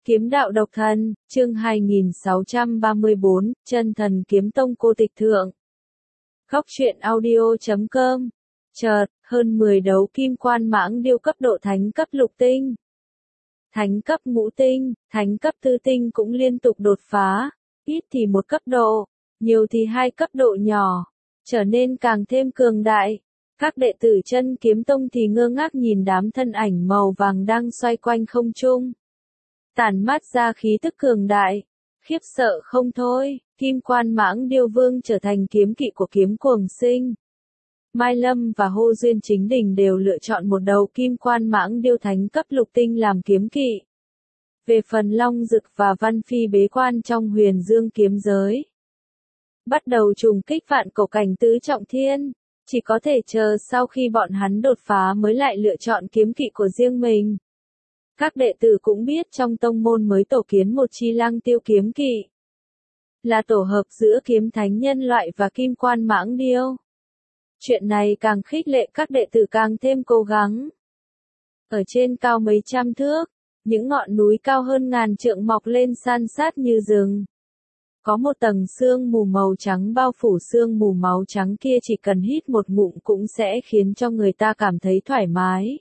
Kiếm đạo độc thân, chương 2634, chân thần kiếm tông cô tịch thượng. Góc truyện audio.com. Chợt, hơn 10 đấu kim quan mãng điêu cấp độ thánh cấp lục tinh, thánh cấp ngũ tinh, thánh cấp tư tinh cũng liên tục đột phá, ít thì một cấp độ, nhiều thì hai cấp độ nhỏ, trở nên càng thêm cường đại. Các đệ tử chân kiếm tông thì ngơ ngác nhìn đám thân ảnh màu vàng đang xoay quanh không trung, tản mát ra khí tức cường đại, khiếp sợ không thôi. Kim quan mãng điêu vương trở thành kiếm kỵ của kiếm cuồng sinh. Mai Lâm và Hô Duyên Chính Đình đều lựa chọn một đầu kim quan mãng điêu thánh cấp lục tinh làm kiếm kỵ. Về phần Long Dực và Văn Phi bế quan trong huyền dương kiếm giới, bắt đầu trùng kích vạn cổ cảnh tứ trọng thiên, chỉ có thể chờ sau khi bọn hắn đột phá mới lại lựa chọn kiếm kỵ của riêng mình. Các đệ tử cũng biết trong tông môn mới tổ kiến một chi lăng tiêu kiếm kỵ, là tổ hợp giữa kiếm thánh nhân loại và kim quan mãng điêu. Chuyện này càng khích lệ các đệ tử càng thêm cố gắng. Ở trên cao mấy trăm thước, những ngọn núi cao hơn ngàn trượng mọc lên san sát như rừng. Có một tầng sương mù màu trắng bao phủ, sương mù máu trắng kia chỉ cần hít một ngụm cũng sẽ khiến cho người ta cảm thấy thoải mái,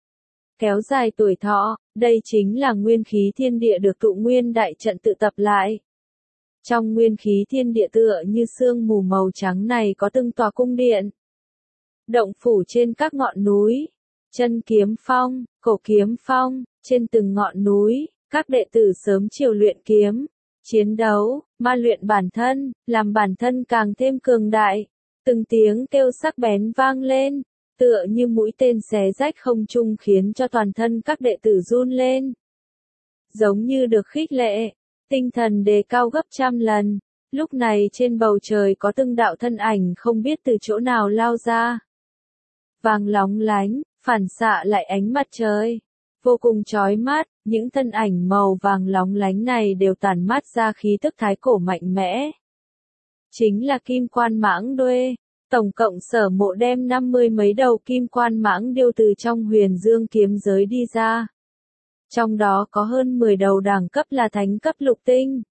kéo dài tuổi thọ. Đây chính là nguyên khí thiên địa được tụ nguyên đại trận tự tập lại. Trong nguyên khí thiên địa tựa như sương mù màu trắng này có từng tòa cung điện, động phủ trên các ngọn núi, chân kiếm phong, cổ kiếm phong, trên từng ngọn núi, các đệ tử sớm chiều luyện kiếm, chiến đấu, ma luyện bản thân, làm bản thân càng thêm cường đại. Từng tiếng kêu sắc bén vang lên, tựa như mũi tên xé rách không trung khiến cho toàn thân các đệ tử run lên. Giống như được khích lệ, tinh thần đề cao gấp trăm lần. Lúc này trên bầu trời có từng đạo thân ảnh không biết từ chỗ nào lao ra. Vàng lóng lánh, phản xạ lại ánh mặt trời, vô cùng chói mắt. Những thân ảnh màu vàng lóng lánh này đều tản mát ra khí tức thái cổ mạnh mẽ. Chính là kim quan mãng đuê. Tổng cộng Sở Mộ đem 50 mấy đầu kim quan mãng điêu từ trong huyền dương kiếm giới đi ra. Trong đó có hơn 10 đầu đẳng cấp là thánh cấp lục tinh,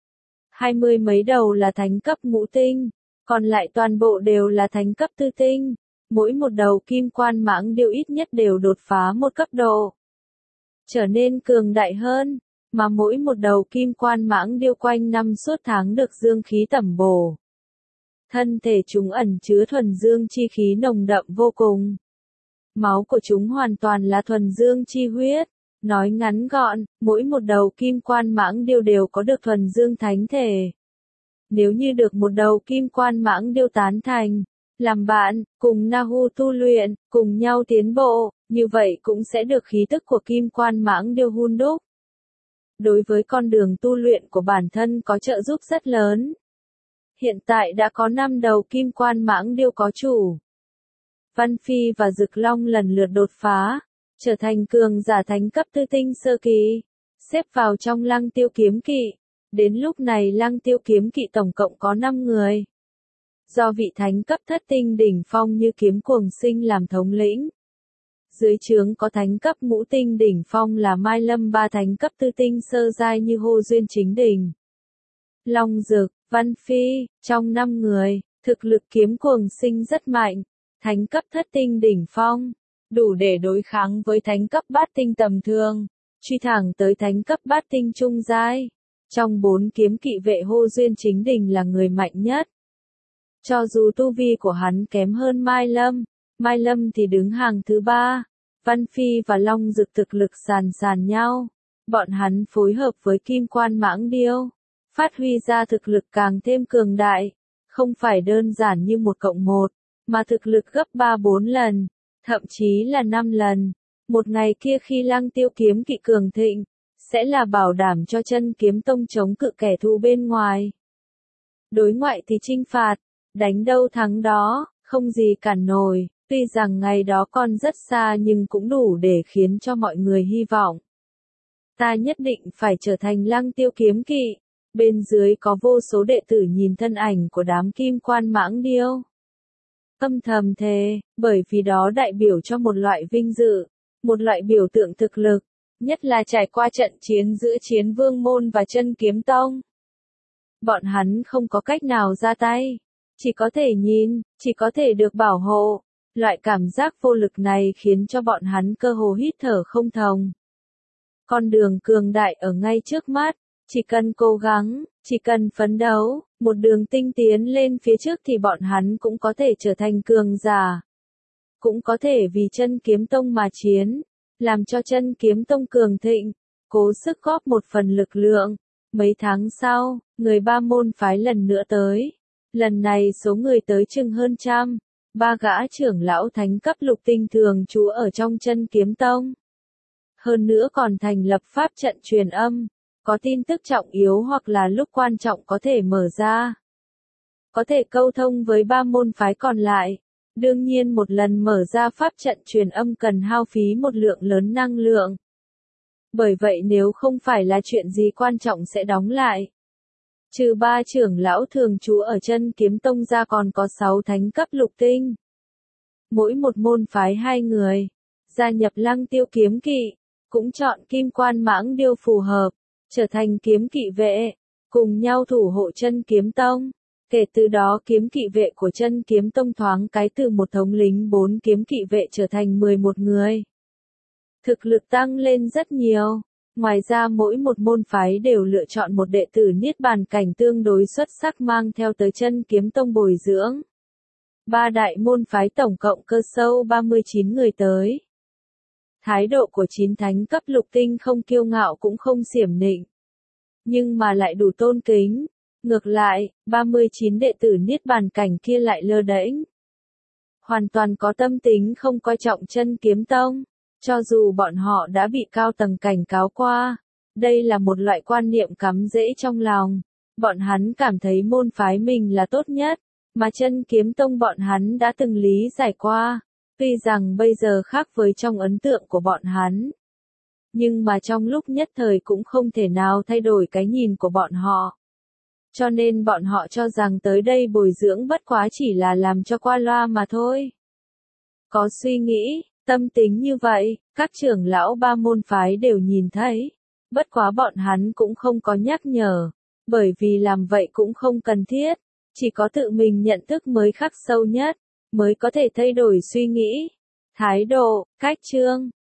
20 mấy đầu là thánh cấp ngũ tinh, còn lại toàn bộ đều là thánh cấp tư tinh. Mỗi một đầu kim quan mãng điêu ít nhất đều đột phá một cấp độ, trở nên cường đại hơn, mà mỗi một đầu kim quan mãng điêu quanh năm suốt tháng được dương khí tẩm bổ. Thân thể chúng ẩn chứa thuần dương chi khí nồng đậm vô cùng. Máu của chúng hoàn toàn là thuần dương chi huyết. Nói ngắn gọn, mỗi một đầu kim quan mãng điêu đều có được thuần dương thánh thể. Nếu như được một đầu kim quan mãng điêu tán thành, làm bạn, cùng Nahu tu luyện, cùng nhau tiến bộ, như vậy cũng sẽ được khí tức của kim quan mãng điêu hun đúc. Đối với con đường tu luyện của bản thân có trợ giúp rất lớn. Hiện tại đã có 5 đầu kim quan mãng điêu có chủ. Văn Phi và Dực Long lần lượt đột phá, trở thành cường giả thánh cấp tư tinh sơ kỳ, xếp vào trong lăng tiêu kiếm kỵ. Đến lúc này lăng tiêu kiếm kỵ tổng cộng có 5 người. Do vị thánh cấp thất tinh đỉnh phong như kiếm cuồng sinh làm thống lĩnh. Dưới trướng có thánh cấp ngũ tinh đỉnh phong là Mai Lâm, 3 thánh cấp tư tinh sơ giai như Hô Duyên Chính Đình, Long Dực, Văn Phi. Trong 5 người, thực lực kiếm cuồng sinh rất mạnh, thánh cấp thất tinh đỉnh phong, đủ để đối kháng với thánh cấp bát tinh tầm thường, truy thẳng tới thánh cấp bát tinh trung giai. Trong 4 kiếm kỵ vệ Hô Duyên Chính Đình là người mạnh nhất. Cho dù tu vi của hắn kém hơn Mai Lâm thì đứng hàng thứ 3, Văn Phi và Long Dực thực lực sàn nhau. Bọn hắn phối hợp với kim quan mãng điêu, phát huy ra thực lực càng thêm cường đại, không phải đơn giản như 1+1, mà thực lực gấp 3-4 lần, thậm chí là 5 lần. Một ngày kia khi lăng tiêu kiếm kỵ cường thịnh, sẽ là bảo đảm cho chân kiếm tông chống cự kẻ thù bên ngoài. Đối ngoại thì chinh phạt, đánh đâu thắng đó, không gì cản nổi. Tuy rằng ngày đó còn rất xa nhưng cũng đủ để khiến cho mọi người hy vọng. Ta nhất định phải trở thành lăng tiêu kiếm kỵ. Bên dưới có vô số đệ tử nhìn thân ảnh của đám kim quan mãng điêu, âm thầm thề, bởi vì đó đại biểu cho một loại vinh dự, một loại biểu tượng thực lực. nhất là trải qua trận chiến giữa Chiến Vương Môn và Chân Kiếm Tông. Bọn hắn không có cách nào ra tay, chỉ có thể nhìn, chỉ có thể được bảo hộ. Loại cảm giác vô lực này khiến cho bọn hắn cơ hồ hít thở không thông. Con đường cường đại ở ngay trước mắt, chỉ cần cố gắng, chỉ cần phấn đấu, một đường tinh tiến lên phía trước thì bọn hắn cũng có thể trở thành cường giả. Cũng có thể vì Chân Kiếm Tông mà chiến, làm cho Chân Kiếm Tông cường thịnh, cố sức góp một phần lực lượng. Mấy tháng sau, người ba môn phái lần nữa tới. Lần này số người tới chừng hơn trăm. 3 gã trưởng lão thánh cấp lục tinh thường trú ở trong Chân Kiếm Tông. Hơn nữa còn thành lập pháp trận truyền âm, có tin tức trọng yếu hoặc là lúc quan trọng có thể mở ra. Có thể câu thông với 3 môn phái còn lại. Đương nhiên một lần mở ra pháp trận truyền âm cần hao phí một lượng lớn năng lượng. Bởi vậy nếu không phải là chuyện gì quan trọng sẽ đóng lại. Trừ 3 trưởng lão thường trú ở Chân Kiếm Tông ra còn có 6 thánh cấp lục tinh. Mỗi một môn phái 2 người. Gia nhập Lăng Tiêu kiếm kỵ. Cũng chọn Kim Quan Mãng Điêu phù hợp. Trở thành kiếm kỵ vệ. Cùng nhau thủ hộ Chân Kiếm Tông. Kể từ đó kiếm kỵ vệ của Chân Kiếm Tông thoáng cái từ một thống lĩnh 4 kiếm kỵ vệ trở thành 11 người. Thực lực tăng lên rất nhiều. Ngoài ra mỗi một môn phái đều lựa chọn một đệ tử niết bàn cảnh tương đối xuất sắc mang theo tới Chân Kiếm Tông bồi dưỡng. 3 đại môn phái tổng cộng cơ sâu 39 người tới. Thái độ của 9 thánh cấp lục tinh không kiêu ngạo cũng không xiểm nịnh. Nhưng mà lại đủ tôn kính. Ngược lại, 39 đệ tử niết bàn cảnh kia lại lơ đễnh. Hoàn toàn có tâm tính không coi trọng Chân Kiếm Tông. Cho dù bọn họ đã bị cao tầng cảnh cáo qua, đây là một loại quan niệm cắm rễ trong lòng. Bọn hắn cảm thấy môn phái mình là tốt nhất, mà Chân Kiếm Tông bọn hắn đã từng lý giải qua. Tuy rằng bây giờ khác với trong ấn tượng của bọn hắn. Nhưng mà trong lúc nhất thời cũng không thể nào thay đổi cái nhìn của bọn họ. Cho nên bọn họ cho rằng tới đây bồi dưỡng bất quá chỉ là làm cho qua loa mà thôi. Có suy nghĩ, tâm tính như vậy, các trưởng lão 3 môn phái đều nhìn thấy. Bất quá bọn hắn cũng không có nhắc nhở. Bởi vì làm vậy cũng không cần thiết. Chỉ có tự mình nhận thức mới khắc sâu nhất, mới có thể thay đổi suy nghĩ, thái độ, cách chương.